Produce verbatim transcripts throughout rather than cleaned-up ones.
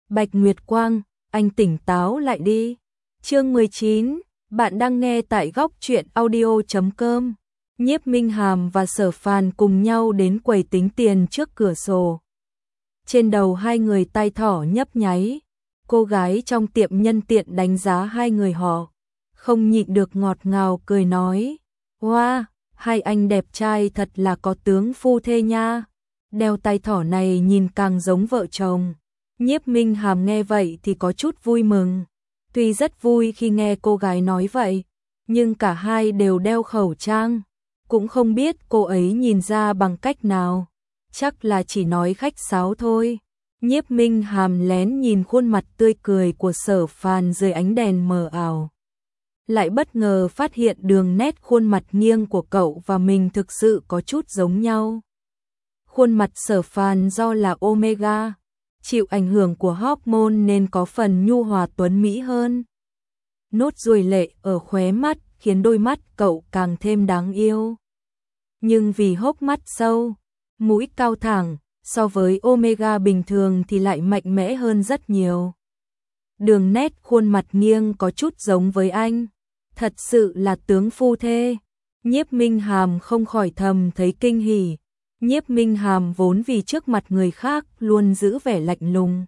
Bạch Nguyệt Quang, anh tỉnh táo lại đi. Chương mười chín, bạn đang nghe tại góc truyện audio chấm com. Nhiếp Minh Hàm và Sở Phàn cùng nhau đến quầy tính tiền trước cửa sổ. Trên đầu hai người tay thỏ nhấp nháy, cô gái trong tiệm nhân tiện đánh giá hai người họ, không nhịn được ngọt ngào cười nói: "Wow, hai anh đẹp trai thật là có tướng phu thê nha." Đeo tay thỏ này nhìn càng giống vợ chồng. Nhiếp Minh Hàm nghe vậy thì có chút vui mừng. Tuy rất vui khi nghe cô gái nói vậy, nhưng cả hai đều đeo khẩu trang, cũng không biết cô ấy nhìn ra bằng cách nào. Chắc là chỉ nói khách sáo thôi. Nhiếp Minh Hàm lén nhìn khuôn mặt tươi cười của Sở Phàn dưới ánh đèn mờ ảo, lại bất ngờ phát hiện đường nét khuôn mặt nghiêng của cậu và mình thực sự có chút giống nhau. Khuôn mặt Sở Phàn do là Omega, chịu ảnh hưởng của hormone nên có phần nhu hòa tuấn mỹ hơn. Nốt ruồi lệ ở khóe mắt khiến đôi mắt cậu càng thêm đáng yêu. Nhưng vì hốc mắt sâu, mũi cao thẳng, so với Omega bình thường thì lại mạnh mẽ hơn rất nhiều. Đường nét khuôn mặt nghiêng có chút giống với anh, thật sự là tướng phu thê. Nhiếp Minh Hàm không khỏi thầm thấy kinh hỉ. Nhiếp Minh Hàm vốn vì trước mặt người khác luôn giữ vẻ lạnh lùng.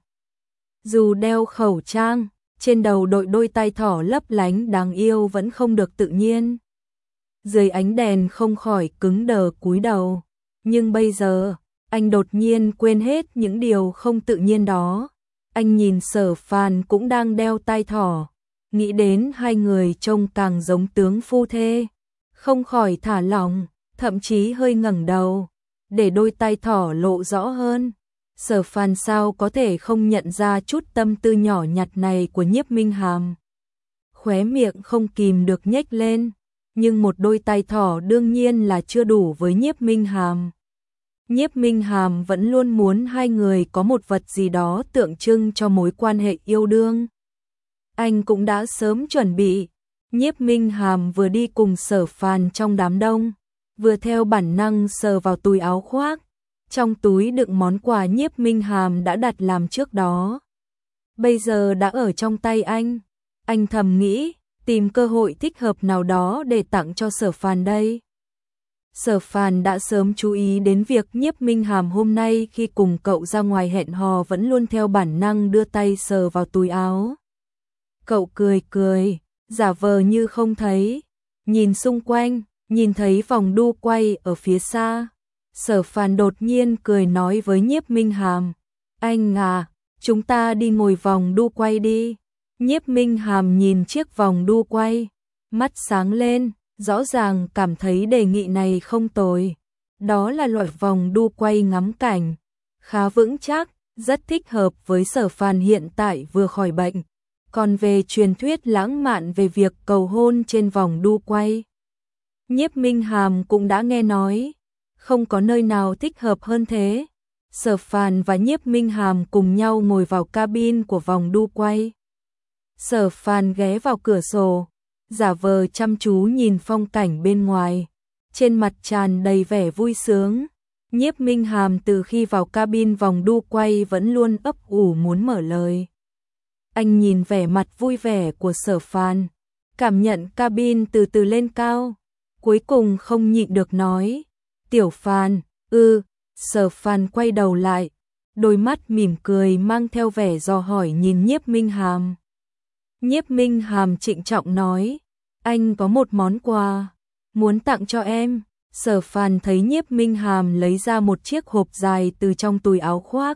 Dù đeo khẩu trang, trên đầu đội đôi tay thỏ lấp lánh đáng yêu vẫn không được tự nhiên. Dưới ánh đèn không khỏi cứng đờ cúi đầu. Nhưng bây giờ, anh đột nhiên quên hết những điều không tự nhiên đó. Anh nhìn Sở Phàn cũng đang đeo tay thỏ, nghĩ đến hai người trông càng giống tướng phu thê, không khỏi thả lỏng, thậm chí hơi ngẩng đầu, để đôi tay thỏ lộ rõ hơn. Sở Phàn sao có thể không nhận ra chút tâm tư nhỏ nhặt này của Nhiếp Minh Hàm. Khóe miệng không kìm được nhếch lên, nhưng một đôi tay thỏ đương nhiên là chưa đủ với Nhiếp Minh Hàm. Nhiếp Minh Hàm vẫn luôn muốn hai người có một vật gì đó tượng trưng cho mối quan hệ yêu đương. Anh cũng đã sớm chuẩn bị. Nhiếp Minh Hàm vừa đi cùng Sở Phàn trong đám đông, vừa theo bản năng sờ vào túi áo khoác. Trong túi đựng món quà Nhiếp Minh Hàm đã đặt làm trước đó, bây giờ đã ở trong tay anh. Anh thầm nghĩ, tìm cơ hội thích hợp nào đó để tặng cho Sở Phàn đây. Sở Phàn đã sớm chú ý đến việc Nhiếp Minh Hàm hôm nay khi cùng cậu ra ngoài hẹn hò vẫn luôn theo bản năng đưa tay sờ vào túi áo. Cậu cười cười, giả vờ như không thấy, nhìn xung quanh, nhìn thấy vòng đu quay ở phía xa. Sở Phàn đột nhiên cười nói với Nhiếp Minh Hàm: "Anh à, chúng ta đi ngồi vòng đu quay đi." Nhiếp Minh Hàm nhìn chiếc vòng đu quay, mắt sáng lên, rõ ràng cảm thấy đề nghị này không tồi. Đó là loại vòng đu quay ngắm cảnh, khá vững chắc, rất thích hợp với Sở Phàn hiện tại vừa khỏi bệnh. Còn về truyền thuyết lãng mạn về việc cầu hôn trên vòng đu quay, Nhiếp Minh Hàm cũng đã nghe nói, không có nơi nào thích hợp hơn thế. Sở Phàn và Nhiếp Minh Hàm cùng nhau ngồi vào cabin của vòng đu quay. Sở Phàn ghé vào cửa sổ, giả vờ chăm chú nhìn phong cảnh bên ngoài, trên mặt tràn đầy vẻ vui sướng. Nhiếp Minh Hàm từ khi vào cabin vòng đu quay vẫn luôn ấp ủ muốn mở lời. Anh nhìn vẻ mặt vui vẻ của Sở Phàn, cảm nhận cabin từ từ lên cao, cuối cùng không nhịn được nói: "Tiểu Phàn." "Ừ." Sở Phàn quay đầu lại, đôi mắt mỉm cười mang theo vẻ dò hỏi nhìn Nhiếp Minh Hàm. Nhiếp Minh Hàm trịnh trọng nói: "Anh có một món quà muốn tặng cho em." Sở Phàn thấy Nhiếp Minh Hàm lấy ra một chiếc hộp dài từ trong túi áo khoác.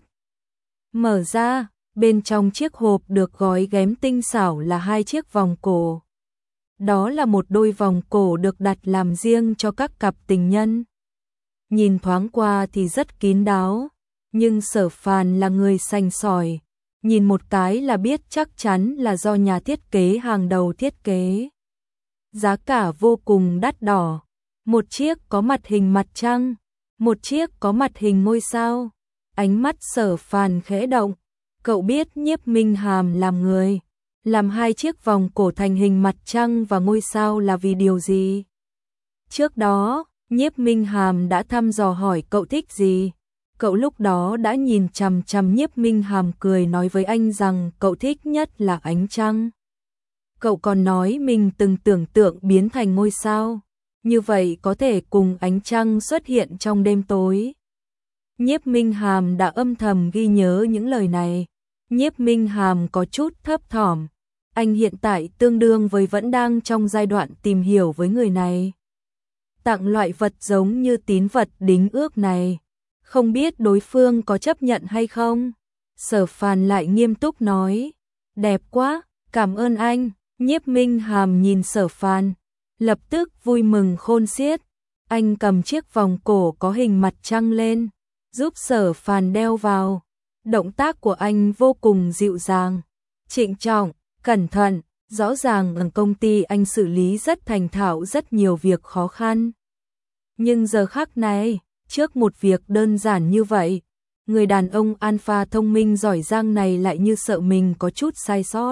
Mở ra, bên trong chiếc hộp được gói ghém tinh xảo là hai chiếc vòng cổ. Đó là một đôi vòng cổ được đặt làm riêng cho các cặp tình nhân. Nhìn thoáng qua thì rất kín đáo, nhưng Sở Phàn là người sành sỏi, nhìn một cái là biết chắc chắn là do nhà thiết kế hàng đầu thiết kế. Giá cả vô cùng đắt đỏ, một chiếc có mặt hình mặt trăng, một chiếc có mặt hình ngôi sao. Ánh mắt Sở Phàn khẽ động, cậu biết Nhiếp Minh Hàm làm người làm hai chiếc vòng cổ thành hình mặt trăng và ngôi sao là vì điều gì. Trước đó, Nhiếp Minh Hàm đã thăm dò hỏi cậu thích gì, Cậu lúc đó đã nhìn chằm chằm Nhiếp Minh Hàm cười nói với anh rằng cậu thích nhất là ánh trăng. Cậu còn nói mình từng tưởng tượng biến thành ngôi sao, như vậy có thể cùng ánh trăng xuất hiện trong đêm tối. Nhiếp Minh Hàm đã âm thầm ghi nhớ những lời này. Nhiếp Minh Hàm có chút thấp thỏm. Anh hiện tại tương đương với vẫn đang trong giai đoạn tìm hiểu với người này. Tặng loại vật giống như tín vật đính ước này, không biết đối phương có chấp nhận hay không. Sở Phàn lại nghiêm túc nói, đẹp quá, cảm ơn anh. Nhiếp Minh Hàm nhìn Sở Phàn, lập tức vui mừng khôn xiết. Anh cầm chiếc vòng cổ có hình mặt trăng lên, giúp Sở Phàn đeo vào. Động tác của anh vô cùng dịu dàng, trịnh trọng, cẩn thận, rõ ràng ở công ty anh xử lý rất thành thạo rất nhiều việc khó khăn. Nhưng giờ khắc này, trước một việc đơn giản như vậy, người đàn ông alpha thông minh giỏi giang này lại như sợ mình có chút sai sót.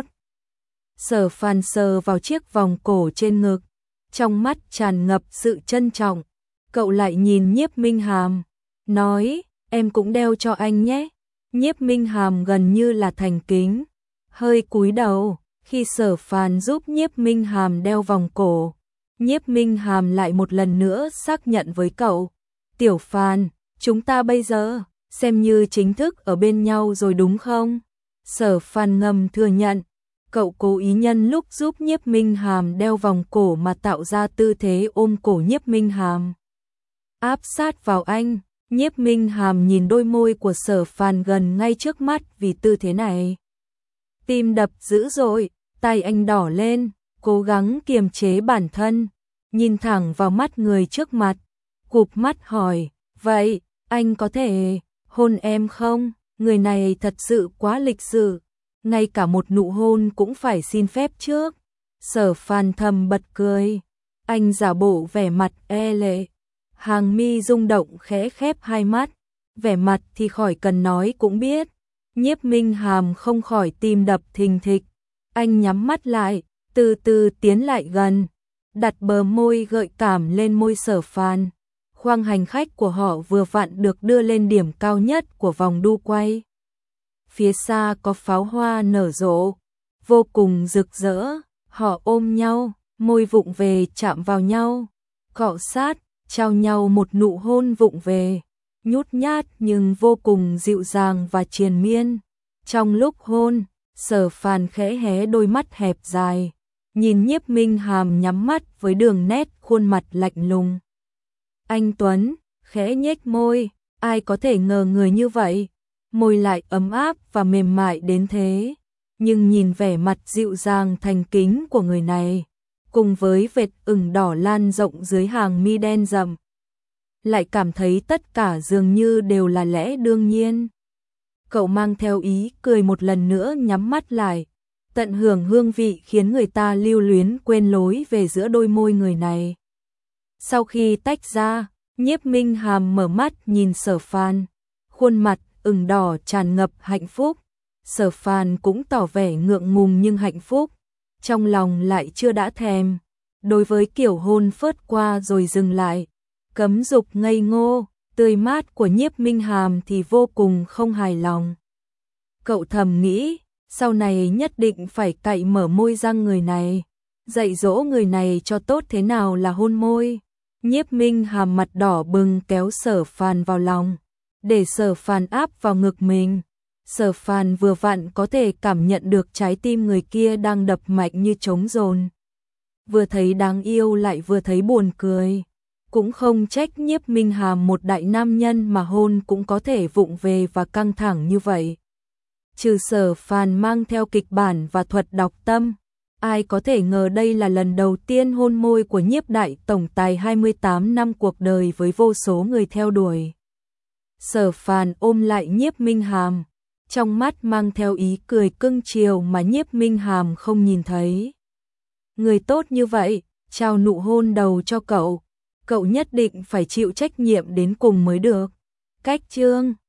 Sở Phàn sờ vào chiếc vòng cổ trên ngực, trong mắt tràn ngập sự trân trọng. Cậu lại nhìn Nhiếp Minh Hàm, nói, em cũng đeo cho anh nhé. Nhiếp Minh Hàm gần như là thành kính, hơi cúi đầu. Khi Sở Phàn giúp Nhiếp Minh Hàm đeo vòng cổ, Nhiếp Minh Hàm lại một lần nữa xác nhận với cậu, Tiểu Phàn, chúng ta bây giờ xem như chính thức ở bên nhau rồi đúng không? Sở Phàn ngầm thừa nhận, cậu cố ý nhân lúc giúp Nhiếp Minh Hàm đeo vòng cổ mà tạo ra tư thế ôm cổ Nhiếp Minh Hàm, áp sát vào anh. Nhiếp Minh Hàm nhìn đôi môi của Sở Phàn gần ngay trước mắt vì tư thế này. Tim đập dữ dội, tay anh đỏ lên, cố gắng kiềm chế bản thân, nhìn thẳng vào mắt người trước mặt, cụp mắt hỏi, vậy, anh có thể hôn em không? Người này thật sự quá lịch sự, ngay cả một nụ hôn cũng phải xin phép trước. Sở Phàn thầm bật cười, anh giả bộ vẻ mặt e lệ, hàng mi rung động khẽ khép hai mắt, vẻ mặt thì khỏi cần nói cũng biết. Nhiếp Minh Hàm không khỏi tim đập thình thịch, anh nhắm mắt lại, từ từ tiến lại gần, đặt bờ môi gợi cảm lên môi Sở Phàn. Khoang hành khách của họ vừa vặn được đưa lên điểm cao nhất của vòng đu quay. Phía xa có pháo hoa nở rộ, vô cùng rực rỡ, họ ôm nhau, môi vụng về chạm vào nhau, cọ sát, trao nhau một nụ hôn vụng về, nhút nhát nhưng vô cùng dịu dàng và triền miên. Trong lúc hôn, Sở Phàn khẽ hé đôi mắt hẹp dài, nhìn Nhiếp Minh Hàm nhắm mắt với đường nét khuôn mặt lạnh lùng. Anh Tuấn, khẽ nhếch môi, ai có thể ngờ người như vậy, môi lại ấm áp và mềm mại đến thế. Nhưng nhìn vẻ mặt dịu dàng thành kính của người này, cùng với vệt ửng đỏ lan rộng dưới hàng mi đen rậm, lại cảm thấy tất cả dường như đều là lẽ đương nhiên. Cậu mang theo ý cười một lần nữa nhắm mắt lại, tận hưởng hương vị khiến người ta lưu luyến quên lối về giữa đôi môi người này. Sau khi tách ra, Nhiếp Minh Hàm mở mắt nhìn Sở Phàn, khuôn mặt ửng đỏ tràn ngập hạnh phúc. Sở Phàn cũng tỏ vẻ ngượng ngùng nhưng hạnh phúc, trong lòng lại chưa đã thèm. Đối với kiểu hôn phớt qua rồi dừng lại, cấm dục ngây ngô, tươi mát của Nhiếp Minh Hàm thì vô cùng không hài lòng. Cậu thầm nghĩ, sau này nhất định phải cạy mở môi răng người này, dạy dỗ người này cho tốt thế nào là hôn môi. Nhiếp Minh Hàm mặt đỏ bừng kéo Sở Phàn vào lòng, để Sở Phàn áp vào ngực mình. Sở Phàn vừa vặn có thể cảm nhận được trái tim người kia đang đập mạnh như trống dồn. Vừa thấy đáng yêu lại vừa thấy buồn cười. Cũng không trách Nhiếp Minh Hàm một đại nam nhân mà hôn cũng có thể vụng về và căng thẳng như vậy. Trừ Sở Phàn mang theo kịch bản và thuật đọc tâm, ai có thể ngờ đây là lần đầu tiên hôn môi của Nhiếp đại tổng tài hai mươi tám năm cuộc đời với vô số người theo đuổi. Sở Phàn ôm lại Nhiếp Minh Hàm, trong mắt mang theo ý cười cưng chiều mà Nhiếp Minh Hàm không nhìn thấy. Người tốt như vậy, trao nụ hôn đầu cho cậu, cậu nhất định phải chịu trách nhiệm đến cùng mới được. Cách chương